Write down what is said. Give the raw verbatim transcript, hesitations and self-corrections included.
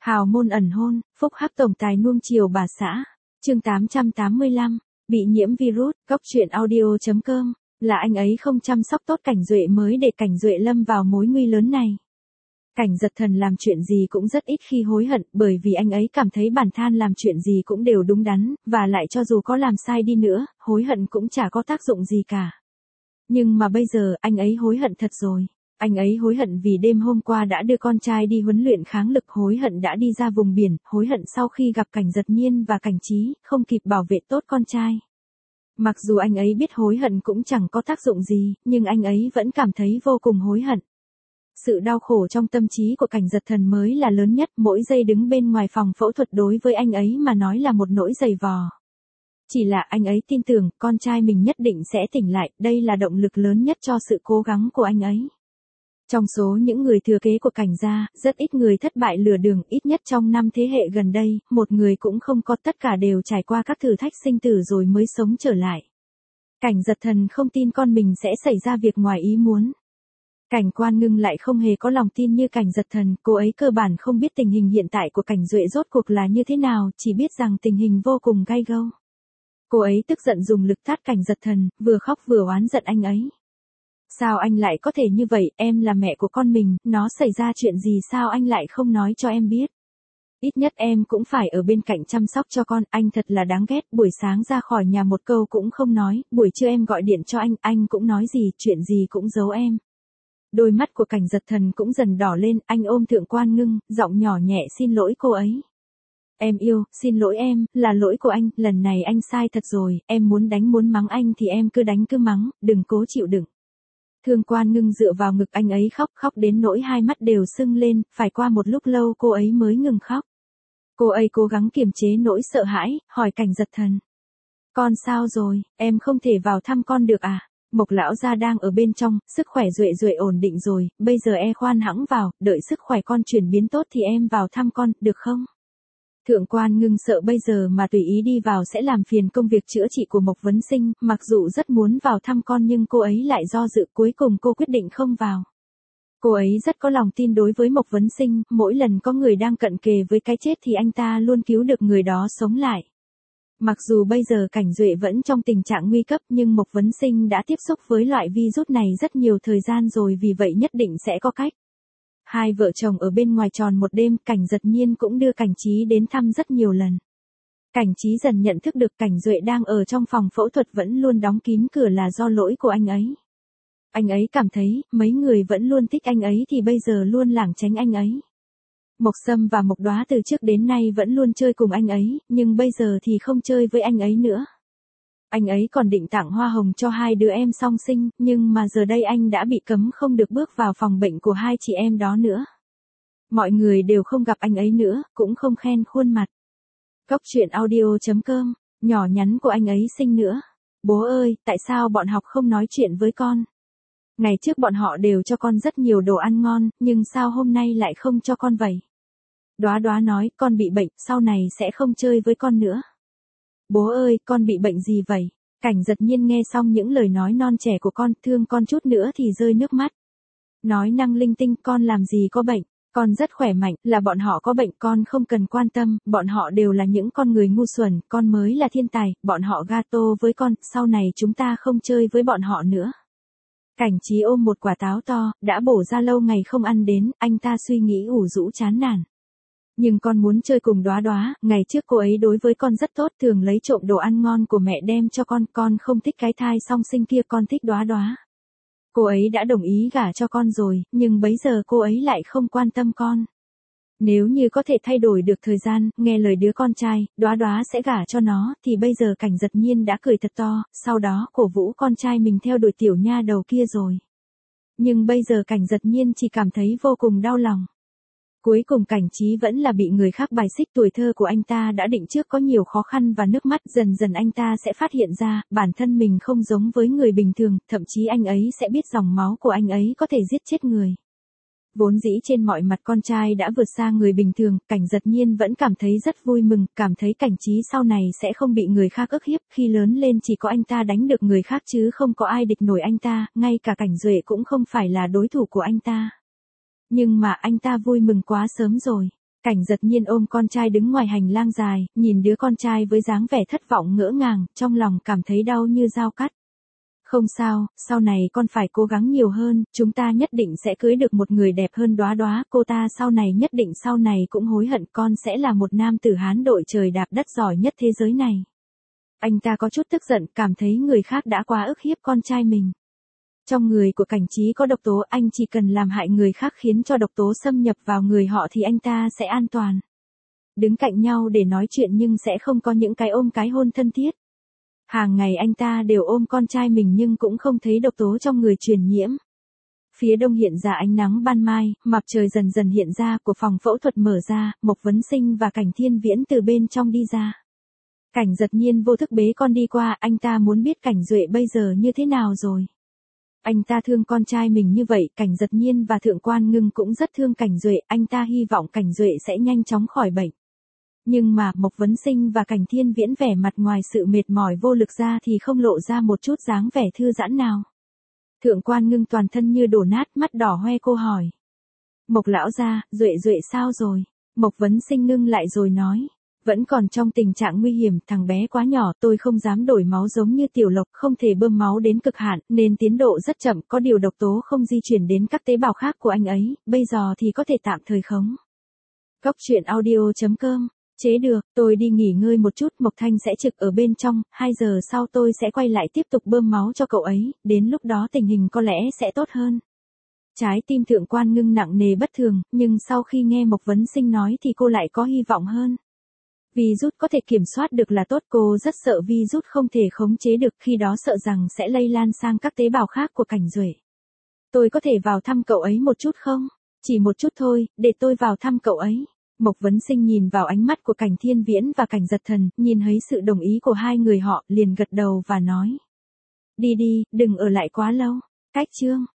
Hào môn ẩn hôn, phúc hắc tổng tài nuông chiều bà xã. Chương tám trăm tám mươi lăm, bị nhiễm virus, góc truyện audio chấm com, là anh ấy không chăm sóc tốt Cảnh Duệ mới để Cảnh Duệ lâm vào mối nguy lớn này. Cảnh Giật Thần làm chuyện gì cũng rất ít khi hối hận, bởi vì anh ấy cảm thấy bản thân làm chuyện gì cũng đều đúng đắn, và lại cho dù có làm sai đi nữa, hối hận cũng chả có tác dụng gì cả. Nhưng mà bây giờ, anh ấy hối hận thật rồi. Anh ấy hối hận vì đêm hôm qua đã đưa con trai đi huấn luyện kháng lực, hối hận đã đi ra vùng biển, hối hận sau khi gặp Cảnh Giật Nhiên và Cảnh Trí, không kịp bảo vệ tốt con trai. Mặc dù anh ấy biết hối hận cũng chẳng có tác dụng gì, nhưng anh ấy vẫn cảm thấy vô cùng hối hận. Sự đau khổ trong tâm trí của Cảnh Giật Thần mới là lớn nhất, mỗi giây đứng bên ngoài phòng phẫu thuật đối với anh ấy mà nói là một nỗi dày vò. Chỉ là anh ấy tin tưởng con trai mình nhất định sẽ tỉnh lại, đây là động lực lớn nhất cho sự cố gắng của anh ấy. Trong số những người thừa kế của Cảnh gia, rất ít người thất bại lừa đường, ít nhất trong năm thế hệ gần đây, một người cũng không có, tất cả đều trải qua các thử thách sinh tử rồi mới sống trở lại. Cảnh Giật Thần không tin con mình sẽ xảy ra việc ngoài ý muốn. Cảnh Quan Ngưng lại không hề có lòng tin như Cảnh Giật Thần, cô ấy cơ bản không biết tình hình hiện tại của Cảnh Duệ rốt cuộc là như thế nào, chỉ biết rằng tình hình vô cùng gay go. Cô ấy tức giận dùng lực tát Cảnh Giật Thần, vừa khóc vừa oán giận anh ấy. Sao anh lại có thể như vậy, em là mẹ của con mình, nó xảy ra chuyện gì sao anh lại không nói cho em biết. Ít nhất em cũng phải ở bên cạnh chăm sóc cho con, anh thật là đáng ghét, buổi sáng ra khỏi nhà một câu cũng không nói, buổi trưa em gọi điện cho anh, anh cũng nói gì, chuyện gì cũng giấu em. Đôi mắt của Cảnh Giật Thần cũng dần đỏ lên, anh ôm Thượng Quan Ngưng, giọng nhỏ nhẹ xin lỗi cô ấy. Em yêu, xin lỗi em, là lỗi của anh, lần này anh sai thật rồi, em muốn đánh muốn mắng anh thì em cứ đánh cứ mắng, đừng cố chịu đựng. Thượng Quan Ngưng dựa vào ngực anh ấy khóc, khóc đến nỗi hai mắt đều sưng lên, phải qua một lúc lâu cô ấy mới ngừng khóc. Cô ấy cố gắng kiềm chế nỗi sợ hãi, hỏi Cảnh Giật Thần. Con sao rồi, em không thể vào thăm con được à? Mộc lão gia đang ở bên trong, sức khỏe Duệ Duệ ổn định rồi, bây giờ e khoan hãng vào, đợi sức khỏe con chuyển biến tốt thì em vào thăm con, được không? Thượng Quan Ngưng sợ bây giờ mà tùy ý đi vào sẽ làm phiền công việc chữa trị của Mộc Vấn Sinh, mặc dù rất muốn vào thăm con nhưng cô ấy lại do dự, cuối cùng cô quyết định không vào. Cô ấy rất có lòng tin đối với Mộc Vấn Sinh, mỗi lần có người đang cận kề với cái chết thì anh ta luôn cứu được người đó sống lại. Mặc dù bây giờ Cảnh Duệ vẫn trong tình trạng nguy cấp nhưng Mộc Vấn Sinh đã tiếp xúc với loại virus này rất nhiều thời gian rồi, vì vậy nhất định sẽ có cách. Hai vợ chồng ở bên ngoài tròn một đêm, Cảnh Giật Nhiên cũng đưa Cảnh Trí đến thăm rất nhiều lần. Cảnh Trí dần nhận thức được Cảnh Duệ đang ở trong phòng phẫu thuật vẫn luôn đóng kín cửa là do lỗi của anh ấy. Anh ấy cảm thấy, mấy người vẫn luôn thích anh ấy thì bây giờ luôn lảng tránh anh ấy. Mộc Sâm và Mộc Đóa từ trước đến nay vẫn luôn chơi cùng anh ấy, nhưng bây giờ thì không chơi với anh ấy nữa. Anh ấy còn định tặng hoa hồng cho hai đứa em song sinh, nhưng mà giờ đây anh đã bị cấm không được bước vào phòng bệnh của hai chị em đó nữa. Mọi người đều không gặp anh ấy nữa, cũng không khen khuôn mặt. Góc truyện audio chấm com, nhỏ nhắn của anh ấy xinh nữa. Bố ơi, tại sao bọn học không nói chuyện với con? Ngày trước bọn họ đều cho con rất nhiều đồ ăn ngon, nhưng sao hôm nay lại không cho con vậy? Đóa Đóa nói, con bị bệnh, sau này sẽ không chơi với con nữa. Bố ơi, con bị bệnh gì vậy? Cảnh Giật Nhiên nghe xong những lời nói non trẻ của con, thương con chút nữa thì rơi nước mắt. Nói năng linh tinh, con làm gì có bệnh, con rất khỏe mạnh, là bọn họ có bệnh con không cần quan tâm, bọn họ đều là những con người ngu xuẩn, con mới là thiên tài, bọn họ gato với con, sau này chúng ta không chơi với bọn họ nữa. Cảnh Trí ôm một quả táo to, đã bổ ra lâu ngày không ăn đến, anh ta suy nghĩ ủ rũ chán nản. Nhưng con muốn chơi cùng Đóa Đóa, ngày trước cô ấy đối với con rất tốt, thường lấy trộm đồ ăn ngon của mẹ đem cho con, con không thích cái thai song sinh kia, con thích Đóa Đóa. Cô ấy đã đồng ý gả cho con rồi, nhưng bấy giờ cô ấy lại không quan tâm con. Nếu như có thể thay đổi được thời gian, nghe lời đứa con trai, Đóa Đóa sẽ gả cho nó, thì bây giờ Cảnh Giật Nhiên đã cười thật to, sau đó cổ vũ con trai mình theo đuổi tiểu nha đầu kia rồi. Nhưng bây giờ Cảnh Giật Nhiên chỉ cảm thấy vô cùng đau lòng. Cuối cùng Cảnh Trí vẫn là bị người khác bài xích, tuổi thơ của anh ta đã định trước có nhiều khó khăn và nước mắt, dần dần anh ta sẽ phát hiện ra, bản thân mình không giống với người bình thường, thậm chí anh ấy sẽ biết dòng máu của anh ấy có thể giết chết người. Vốn dĩ trên mọi mặt con trai đã vượt xa người bình thường, Cảnh Giật Nhiên vẫn cảm thấy rất vui mừng, cảm thấy Cảnh Trí sau này sẽ không bị người khác ức hiếp, khi lớn lên chỉ có anh ta đánh được người khác chứ không có ai địch nổi anh ta, ngay cả Cảnh Duệ cũng không phải là đối thủ của anh ta. Nhưng mà anh ta vui mừng quá sớm rồi. Cảnh Giật Nhiên ôm con trai đứng ngoài hành lang dài, nhìn đứa con trai với dáng vẻ thất vọng ngỡ ngàng, trong lòng cảm thấy đau như dao cắt. Không sao, sau này con phải cố gắng nhiều hơn, chúng ta nhất định sẽ cưới được một người đẹp hơn Đóa Đóa, cô ta sau này nhất định sau này cũng hối hận, con sẽ là một nam tử Hán đội trời đạp đất giỏi nhất thế giới này. Anh ta có chút tức giận, cảm thấy người khác đã quá ức hiếp con trai mình. Trong người của Cảnh Trí có độc tố, anh chỉ cần làm hại người khác khiến cho độc tố xâm nhập vào người họ thì anh ta sẽ an toàn. Đứng cạnh nhau để nói chuyện nhưng sẽ không có những cái ôm cái hôn thân thiết. Hàng ngày anh ta đều ôm con trai mình nhưng cũng không thấy độc tố trong người truyền nhiễm. Phía đông hiện ra ánh nắng ban mai, mặt trời dần dần hiện ra, của phòng phẫu thuật mở ra, Mộc Vấn Sinh và Cảnh Thiên Viễn từ bên trong đi ra. Cảnh Giật Nhiên vô thức bế con đi qua, anh ta muốn biết Cảnh Duệ bây giờ như thế nào rồi. Anh ta thương con trai mình như vậy, Cảnh Giật Nhiên và Thượng Quan Ngưng cũng rất thương Cảnh Duệ, anh ta hy vọng Cảnh Duệ sẽ nhanh chóng khỏi bệnh. Nhưng mà Mộc Vấn Sinh và Cảnh Thiên Viễn vẻ mặt ngoài sự mệt mỏi vô lực ra thì không lộ ra một chút dáng vẻ thư giãn nào. Thượng Quan Ngưng toàn thân như đổ nát, mắt đỏ hoe, cô hỏi. Mộc lão gia, Duệ Duệ sao rồi? Mộc Vấn Sinh ngưng lại rồi nói. Vẫn còn trong tình trạng nguy hiểm, thằng bé quá nhỏ, tôi không dám đổi máu giống như Tiểu Lộc, không thể bơm máu đến cực hạn, nên tiến độ rất chậm, có điều độc tố không di chuyển đến các tế bào khác của anh ấy, bây giờ thì có thể tạm thời khống. Cốc truyện audio chấm com, chế được, tôi đi nghỉ ngơi một chút, Mộc Thanh sẽ trực ở bên trong, hai giờ sau tôi sẽ quay lại tiếp tục bơm máu cho cậu ấy, đến lúc đó tình hình có lẽ sẽ tốt hơn. Trái tim Thượng Quan Ngưng nặng nề bất thường, nhưng sau khi nghe Mộc Vấn Sinh nói thì cô lại có hy vọng hơn. Virus có thể kiểm soát được là tốt, cô rất sợ virus không thể khống chế được, khi đó sợ rằng sẽ lây lan sang các tế bào khác của Cảnh Duệ. Tôi có thể vào thăm cậu ấy một chút không? Chỉ một chút thôi, để tôi vào thăm cậu ấy. Mộc Vấn Sinh nhìn vào ánh mắt của Cảnh Thiên Viễn và Cảnh Giật Thần, nhìn thấy sự đồng ý của hai người họ, liền gật đầu và nói. Đi đi, đừng ở lại quá lâu. Cách chương.